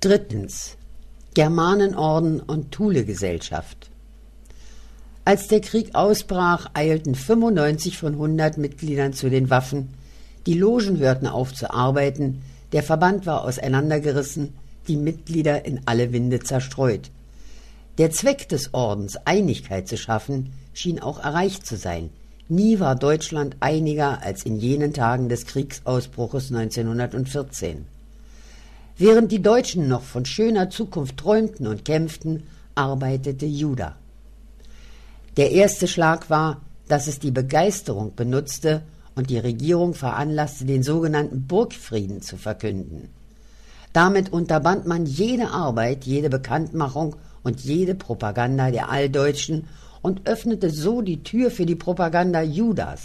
Drittens. Germanenorden und Thule-Gesellschaft. Als der Krieg ausbrach, eilten 95 von 100 Mitgliedern zu den Waffen. Die Logen hörten auf zu arbeiten, der Verband war auseinandergerissen, die Mitglieder in alle Winde zerstreut. Der Zweck des Ordens, Einigkeit zu schaffen, schien auch erreicht zu sein. Nie war Deutschland einiger als in jenen Tagen des Kriegsausbruches 1914. Während die Deutschen noch von schöner Zukunft träumten und kämpften, arbeitete Juda. Der erste Schlag war, dass es die Begeisterung benutzte und die Regierung veranlasste, den sogenannten Burgfrieden zu verkünden. Damit unterband man jede Arbeit, jede Bekanntmachung und jede Propaganda der Alldeutschen und öffnete so die Tür für die Propaganda Judas.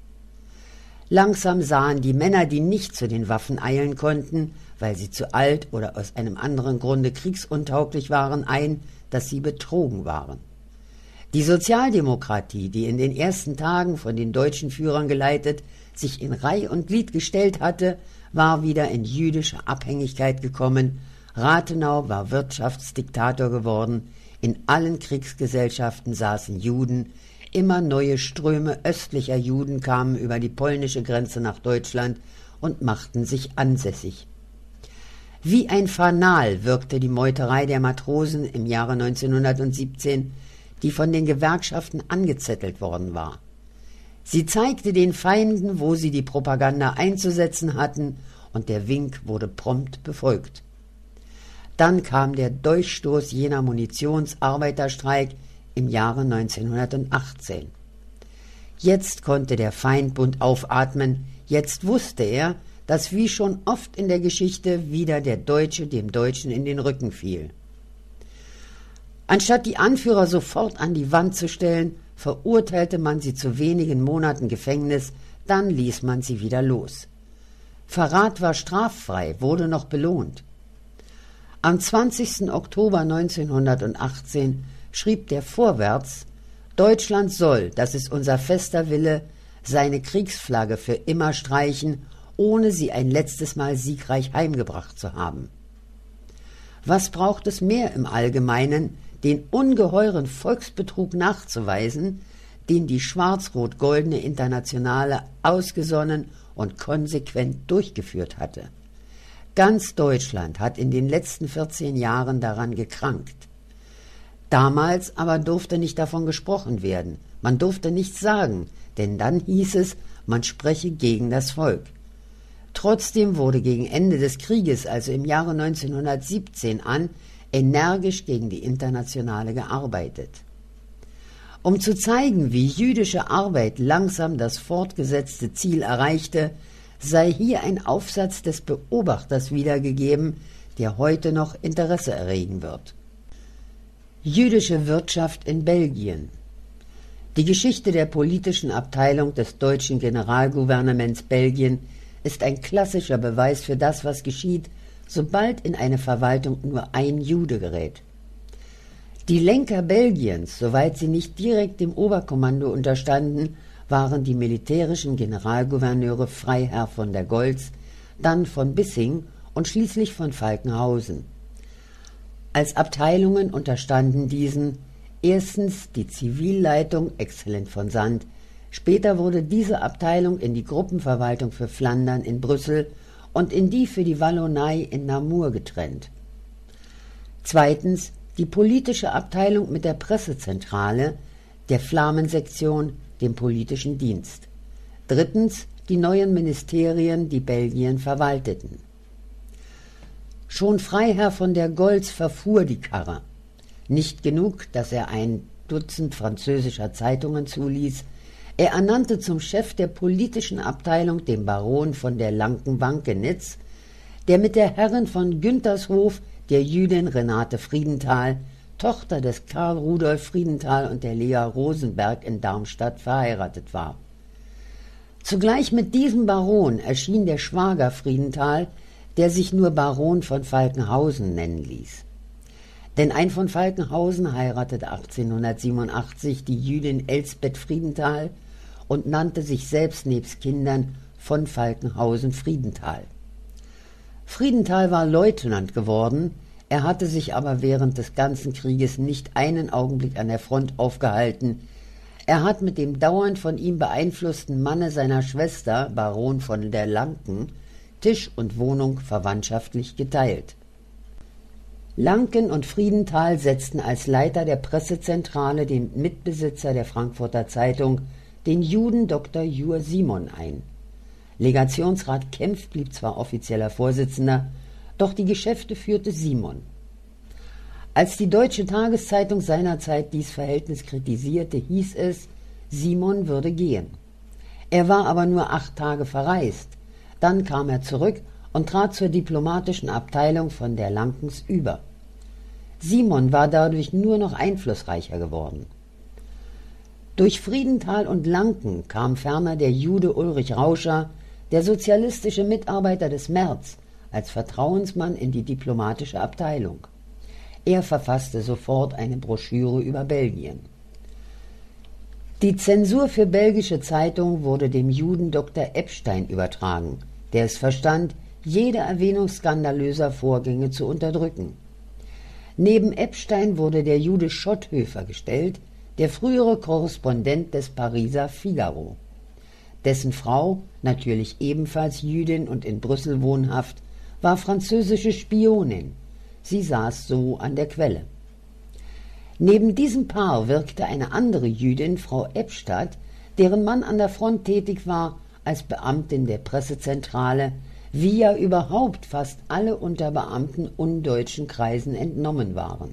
Langsam sahen die Männer, die nicht zu den Waffen eilen konnten, weil sie zu alt oder aus einem anderen Grunde kriegsuntauglich waren, ein, dass sie betrogen waren. Die Sozialdemokratie, die in den ersten Tagen von den deutschen Führern geleitet sich in Reih und Glied gestellt hatte, war wieder in jüdische Abhängigkeit gekommen. Rathenau war Wirtschaftsdiktator geworden. In allen Kriegsgesellschaften saßen Juden. Immer neue Ströme östlicher Juden kamen über die polnische Grenze nach Deutschland und machten sich ansässig. Wie ein Fanal wirkte die Meuterei der Matrosen im Jahre 1917, die von den Gewerkschaften angezettelt worden war. Sie zeigte den Feinden, wo sie die Propaganda einzusetzen hatten, und der Wink wurde prompt befolgt. Dann kam der Durchstoß jener Munitionsarbeiterstreik im Jahre 1918. Jetzt konnte der Feindbund aufatmen, jetzt wusste er, dass wie schon oft in der Geschichte wieder der Deutsche dem Deutschen in den Rücken fiel. Anstatt die Anführer sofort an die Wand zu stellen, verurteilte man sie zu wenigen Monaten Gefängnis, dann ließ man sie wieder los. Verrat war straffrei, wurde noch belohnt. Am 20. Oktober 1918 schrieb der Vorwärts: Deutschland soll, das ist unser fester Wille, seine Kriegsflagge für immer streichen, ohne sie ein letztes Mal siegreich heimgebracht zu haben. Was braucht es mehr im Allgemeinen, den ungeheuren Volksbetrug nachzuweisen, den die schwarz-rot-goldene Internationale ausgesonnen und konsequent durchgeführt hatte. Ganz Deutschland hat in den letzten 14 Jahren daran gekrankt. Damals aber durfte nicht davon gesprochen werden, man durfte nichts sagen, denn dann hieß es, man spreche gegen das Volk. Trotzdem wurde gegen Ende des Krieges, also im Jahre 1917 energisch gegen die Internationale gearbeitet. Um zu zeigen, wie jüdische Arbeit langsam das fortgesetzte Ziel erreichte, sei hier ein Aufsatz des Beobachters wiedergegeben, der heute noch Interesse erregen wird. Jüdische Wirtschaft in Belgien. Die Geschichte der politischen Abteilung des deutschen Generalgouvernements Belgien ist ein klassischer Beweis für das, was geschieht, sobald in eine Verwaltung nur ein Jude gerät. Die Lenker Belgiens, soweit sie nicht direkt dem Oberkommando unterstanden, waren die militärischen Generalgouverneure Freiherr von der Goltz, dann von Bissing und schließlich von Falkenhausen. Als Abteilungen unterstanden diesen erstens die Zivilleitung Exzellent von Sand, später wurde diese Abteilung in die Gruppenverwaltung für Flandern in Brüssel und in die für die Wallonei in Namur getrennt. Zweitens die politische Abteilung mit der Pressezentrale, der Flamensektion, dem politischen Dienst. Drittens die neuen Ministerien, die Belgien verwalteten. Schon Freiherr von der Goltz verfuhr die Karre. Nicht genug, dass er ein Dutzend französischer Zeitungen zuließ, er ernannte zum Chef der politischen Abteilung den Baron von der Lankenwankenitz, der mit der Herrin von Güntershof, der Jüdin Renate Friedenthal, Tochter des Karl Rudolf Friedenthal und der Lea Rosenberg in Darmstadt, verheiratet war. Zugleich mit diesem Baron erschien der Schwager Friedenthal, der sich nur Baron von Falkenhausen nennen ließ. Denn ein von Falkenhausen heiratete 1887 die Jüdin Elsbeth Friedenthal und nannte sich selbst nebst Kindern von Falkenhausen Friedenthal. Friedenthal war Leutnant geworden, Er hatte sich aber während des ganzen Krieges nicht einen Augenblick an der Front aufgehalten. Er hat mit dem dauernd von ihm beeinflussten Manne seiner Schwester, Baron von der Lancken, Tisch und Wohnung verwandtschaftlich geteilt. Lancken und Friedenthal setzten als Leiter der Pressezentrale den Mitbesitzer der Frankfurter Zeitung, den Juden Dr. Jur Simon, ein. Legationsrat Kempf blieb zwar offizieller Vorsitzender, doch die Geschäfte führte Simon. Als die Deutsche Tageszeitung seinerzeit dies Verhältnis kritisierte, hieß es, Simon würde gehen. Er war aber nur 8 Tage verreist. Dann kam er zurück und trat zur diplomatischen Abteilung von der Lankens über. Simon war dadurch nur noch einflussreicher geworden. Durch Friedenthal und Lancken kam ferner der Jude Ulrich Rauscher, der sozialistische Mitarbeiter des März, als Vertrauensmann in die diplomatische Abteilung. Er verfasste sofort eine Broschüre über Belgien. Die Zensur für belgische Zeitungen wurde dem Juden Dr. Epstein übertragen, der es verstand, jede Erwähnung skandalöser Vorgänge zu unterdrücken. Neben Epstein wurde der Jude Schotthöfer gestellt, der frühere Korrespondent des Pariser Figaro. Dessen Frau, natürlich ebenfalls Jüdin und in Brüssel wohnhaft, war französische Spionin. Sie saß so an der Quelle. Neben diesem Paar wirkte eine andere Jüdin, Frau Ebstadt, deren Mann an der Front tätig war als Beamtin der Pressezentrale, wie ja überhaupt fast alle Unterbeamten undeutschen Kreisen entnommen waren.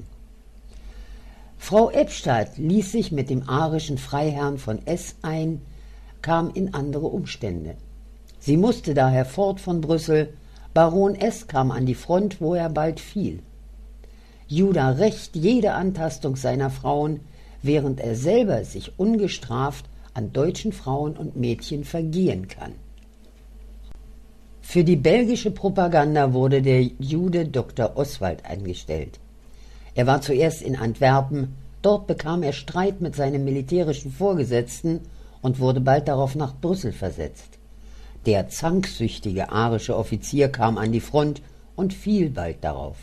Frau Ebstadt ließ sich mit dem arischen Freiherrn von S. ein, kam in andere Umstände. Sie musste daher fort von Brüssel. Baron S. kam an die Front, wo er bald fiel. Juda rächt jede Antastung seiner Frauen, während er selber sich ungestraft an deutschen Frauen und Mädchen vergehen kann. Für die belgische Propaganda wurde der Jude Dr. Oswald eingestellt. Er war zuerst in Antwerpen, dort bekam er Streit mit seinem militärischen Vorgesetzten und wurde bald darauf nach Brüssel versetzt. Der zanksüchtige arische Offizier kam an die Front und fiel bald darauf.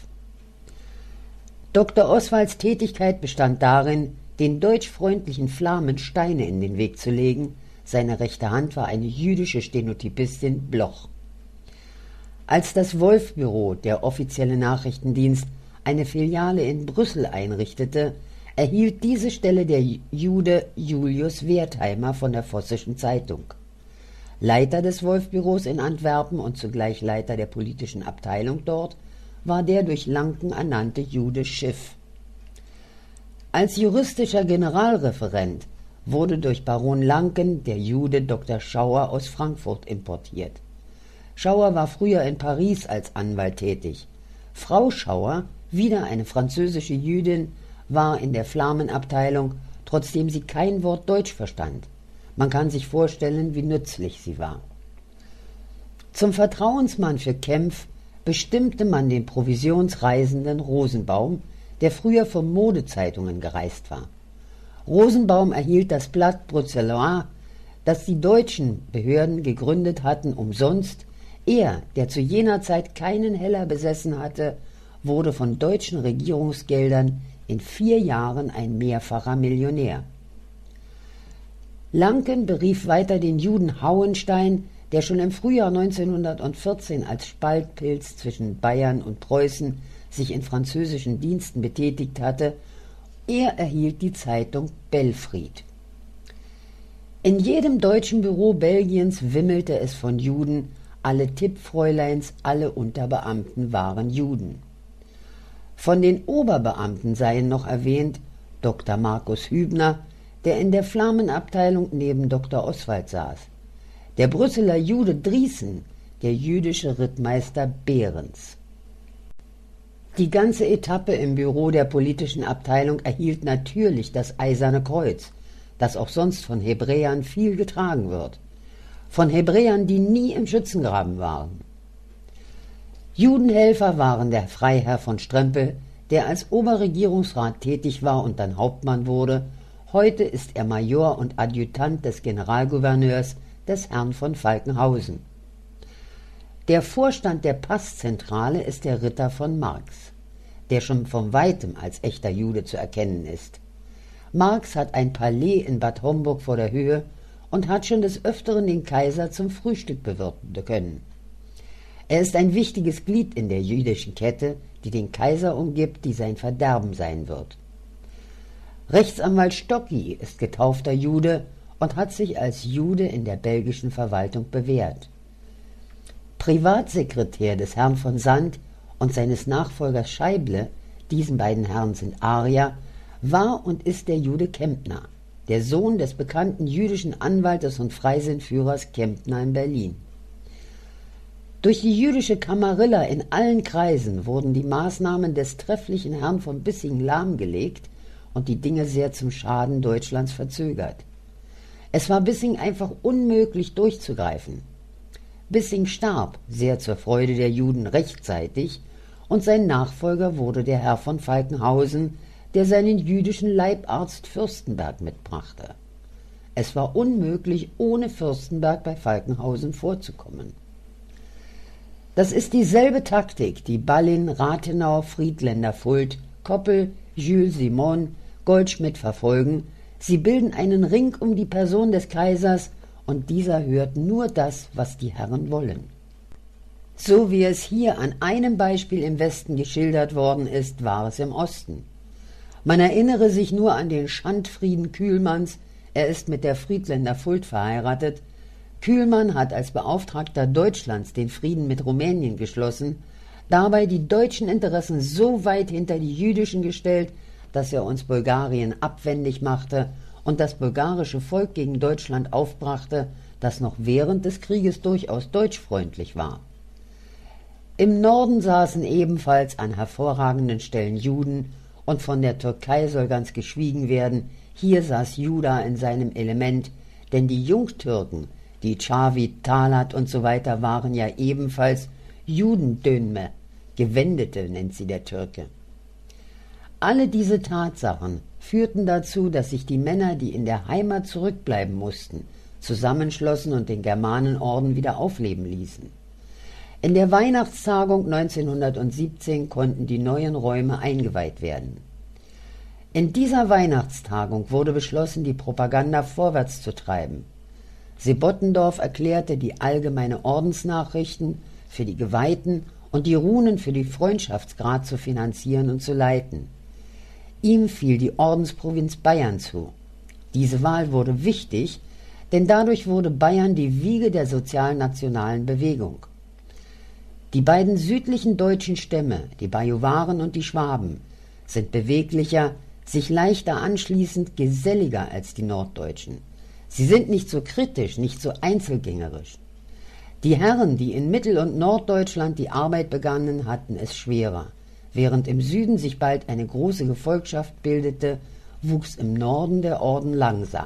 Dr. Oswalds Tätigkeit bestand darin, den deutschfreundlichen Flamen Steine in den Weg zu legen. Seine rechte Hand war eine jüdische Stenotypistin Bloch. Als das Wolf-Büro, der offizielle Nachrichtendienst, eine Filiale in Brüssel einrichtete, erhielt diese Stelle der Jude Julius Wertheimer von der Vossischen Zeitung. Leiter des Wolf-Büros in Antwerpen und zugleich Leiter der politischen Abteilung dort war der durch Lancken ernannte Jude Schiff. Als juristischer Generalreferent wurde durch Baron Lancken der Jude Dr. Schauer aus Frankfurt importiert. Schauer war früher in Paris als Anwalt tätig. Frau Schauer, wieder eine französische Jüdin, war in der Flamenabteilung, trotzdem sie kein Wort Deutsch verstand. Man kann sich vorstellen, wie nützlich sie war. Zum Vertrauensmann für Kempf bestimmte man den Provisionsreisenden Rosenbaum, der früher für Modezeitungen gereist war. Rosenbaum erhielt das Blatt Bruxellois, das die deutschen Behörden gegründet hatten, umsonst. Er, der zu jener Zeit keinen Heller besessen hatte, wurde von deutschen Regierungsgeldern in 4 Jahren ein mehrfacher Millionär. Lancken berief weiter den Juden Hauenstein, der schon im Frühjahr 1914 als Spaltpilz zwischen Bayern und Preußen sich in französischen Diensten betätigt hatte. Er erhielt die Zeitung Belfried. In jedem deutschen Büro Belgiens wimmelte es von Juden, alle Tippfräuleins, alle Unterbeamten waren Juden. Von den Oberbeamten seien noch erwähnt Dr. Markus Hübner, der in der Flammenabteilung neben Dr. Oswald saß, der Brüsseler Jude Drießen, der jüdische Rittmeister Behrens. Die ganze Etappe im Büro der politischen Abteilung erhielt natürlich das Eiserne Kreuz, das auch sonst von Hebräern viel getragen wird, von Hebräern, die nie im Schützengraben waren. Judenhelfer waren der Freiherr von Strempel, der als Oberregierungsrat tätig war und dann Hauptmann wurde. Heute ist er Major und Adjutant des Generalgouverneurs, des Herrn von Falkenhausen. Der Vorstand der Passzentrale ist der Ritter von Marx. der schon von weitem als echter Jude zu erkennen ist. Marx hat ein Palais in Bad Homburg vor der Höhe und hat schon des Öfteren den Kaiser zum Frühstück bewirten können. Er ist ein wichtiges Glied in der jüdischen Kette, die den Kaiser umgibt, die sein Verderben sein wird. Rechtsanwalt Stocki ist getaufter Jude und hat sich als Jude in der belgischen Verwaltung bewährt. Privatsekretär des Herrn von Sand und seines Nachfolgers Scheible, diesen beiden Herren sind Arier, war und ist der Jude Kempner, der Sohn des bekannten jüdischen Anwaltes und Freisinnführers Kempner in Berlin. Durch die jüdische Kamarilla in allen Kreisen wurden die Maßnahmen des trefflichen Herrn von Bissing lahmgelegt und die Dinge sehr zum Schaden Deutschlands verzögert. Es war Bissing einfach unmöglich durchzugreifen. Bissing starb, sehr zur Freude der Juden, rechtzeitig, und sein Nachfolger wurde der Herr von Falkenhausen, der seinen jüdischen Leibarzt Fürstenberg mitbrachte. Es war unmöglich, ohne Fürstenberg bei Falkenhausen vorzukommen. Das ist dieselbe Taktik, die Ballin, Rathenau, Friedländer, Fuld, Koppel, Jules Simon, Goldschmidt verfolgen. Sie bilden einen Ring um die Person des Kaisers, und dieser hört nur das, was die Herren wollen. So wie es hier an einem Beispiel im Westen geschildert worden ist, war es im Osten. Man erinnere sich nur an den Schandfrieden Kühlmanns, er ist mit der Friedländer Fuld verheiratet. Kühlmann hat als Beauftragter Deutschlands den Frieden mit Rumänien geschlossen, dabei die deutschen Interessen so weit hinter die jüdischen gestellt, dass er uns Bulgarien abwendig machte und das bulgarische Volk gegen Deutschland aufbrachte, das noch während des Krieges durchaus deutschfreundlich war. Im Norden saßen ebenfalls an hervorragenden Stellen Juden, und von der Türkei soll ganz geschwiegen werden, hier saß Juda in seinem Element, denn die Jungtürken, die Cavit, Talat und so weiter waren ja ebenfalls Judendönme, Gewendete nennt sie der Türke. Alle diese Tatsachen führten dazu, dass sich die Männer, die in der Heimat zurückbleiben mussten, zusammenschlossen und den Germanenorden wieder aufleben ließen. In der Weihnachtstagung 1917 konnten die neuen Räume eingeweiht werden. In dieser Weihnachtstagung wurde beschlossen, die Propaganda vorwärts zu treiben. Sebottendorf erklärte die allgemeine Ordensnachrichten für die Geweihten und die Runen für die Freundschaftsgrad zu finanzieren und zu leiten. Ihm fiel die Ordensprovinz Bayern zu. Diese Wahl wurde wichtig, denn dadurch wurde Bayern die Wiege der sozialnationalen Bewegung. Die beiden südlichen deutschen Stämme, die Bajuwaren und die Schwaben, sind beweglicher, sich leichter anschließend geselliger als die Norddeutschen. Sie sind nicht so kritisch, nicht so einzelgängerisch. Die Herren, die in Mittel- und Norddeutschland die Arbeit begannen, hatten es schwerer. Während im Süden sich bald eine große Gefolgschaft bildete, wuchs im Norden der Orden langsam.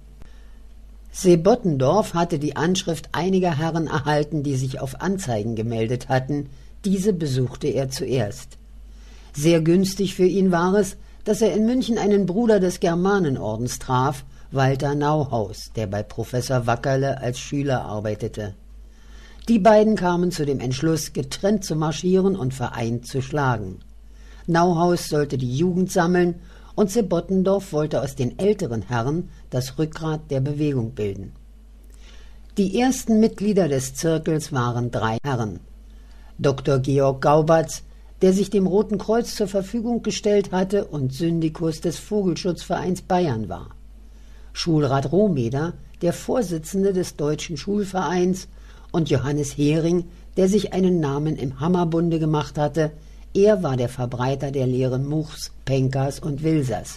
Sebottendorf hatte die Anschrift einiger Herren erhalten, die sich auf Anzeigen gemeldet hatten. Diese besuchte er zuerst. Sehr günstig für ihn war es, dass er in München einen Bruder des Germanenordens traf, Walter Nauhaus, der bei Professor Wackerle als Schüler arbeitete. Die beiden kamen zu dem Entschluss, getrennt zu marschieren und vereint zu schlagen. Nauhaus sollte die Jugend sammeln und Sebottendorf wollte aus den älteren Herren das Rückgrat der Bewegung bilden. Die ersten Mitglieder des Zirkels waren 3 Herren. Dr. Georg Gaubatz, der sich dem Roten Kreuz zur Verfügung gestellt hatte und Syndikus des Vogelschutzvereins Bayern war. Schulrat Rohmeder, der Vorsitzende des Deutschen Schulvereins, und Johannes Hering, der sich einen Namen im Hammerbunde gemacht hatte. Er war der Verbreiter der Lehren Muchs, Penkers und Wilsers.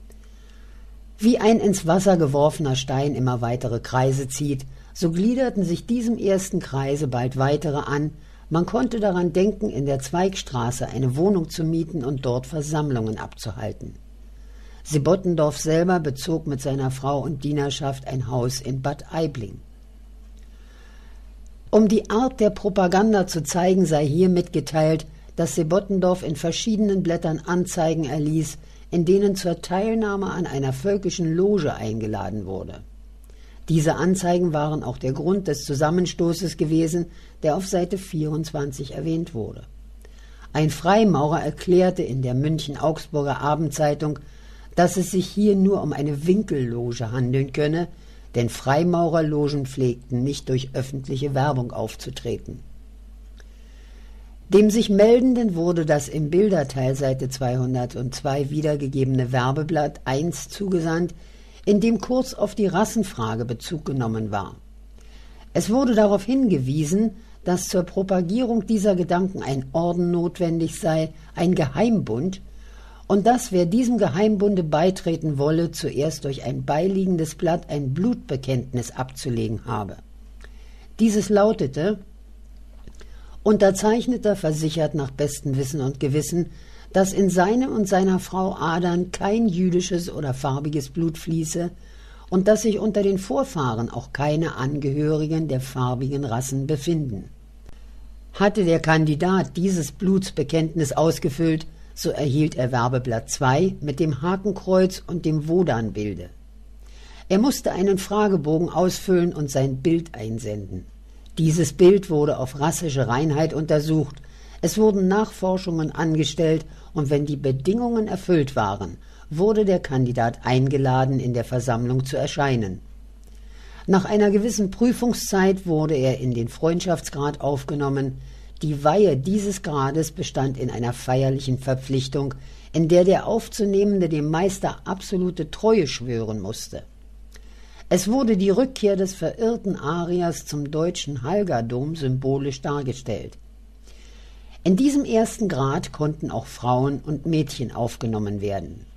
Wie ein ins Wasser geworfener Stein immer weitere Kreise zieht, so gliederten sich diesem ersten Kreise bald weitere an. Man konnte daran denken, in der Zweigstraße eine Wohnung zu mieten und dort Versammlungen abzuhalten. Sebottendorf selber bezog mit seiner Frau und Dienerschaft ein Haus in Bad Aibling. Um die Art der Propaganda zu zeigen, sei hier mitgeteilt, dass Sebottendorf in verschiedenen Blättern Anzeigen erließ, in denen zur Teilnahme an einer völkischen Loge eingeladen wurde. Diese Anzeigen waren auch der Grund des Zusammenstoßes gewesen, der auf Seite 24 erwähnt wurde. Ein Freimaurer erklärte in der München-Augsburger Abendzeitung, dass es sich hier nur um eine Winkelloge handeln könne, denn Freimaurerlogen pflegten nicht durch öffentliche Werbung aufzutreten. Dem sich Meldenden wurde das im Bilderteil Seite 202 wiedergegebene Werbeblatt 1 zugesandt, in dem kurz auf die Rassenfrage Bezug genommen war. Es wurde darauf hingewiesen, dass zur Propagierung dieser Gedanken ein Orden notwendig sei, ein Geheimbund, und dass, wer diesem Geheimbunde beitreten wolle, zuerst durch ein beiliegendes Blatt ein Blutbekenntnis abzulegen habe. Dieses lautete: Unterzeichneter versichert nach bestem Wissen und Gewissen, dass in seinem und seiner Frau Adern kein jüdisches oder farbiges Blut fließe und dass sich unter den Vorfahren auch keine Angehörigen der farbigen Rassen befinden. Hatte der Kandidat dieses Blutsbekenntnis ausgefüllt, so erhielt er Werbeblatt 2 mit dem Hakenkreuz und dem Wodan-Bilde. Er musste einen Fragebogen ausfüllen und sein Bild einsenden. Dieses Bild wurde auf rassische Reinheit untersucht, es wurden Nachforschungen angestellt und wenn die Bedingungen erfüllt waren, wurde der Kandidat eingeladen, in der Versammlung zu erscheinen. Nach einer gewissen Prüfungszeit wurde er in den Freundschaftsgrad aufgenommen. Die Weihe dieses Grades bestand in einer feierlichen Verpflichtung, in der der Aufzunehmende dem Meister absolute Treue schwören musste. Es wurde die Rückkehr des verirrten Ariers zum deutschen Halgadom symbolisch dargestellt. In diesem ersten Grad konnten auch Frauen und Mädchen aufgenommen werden.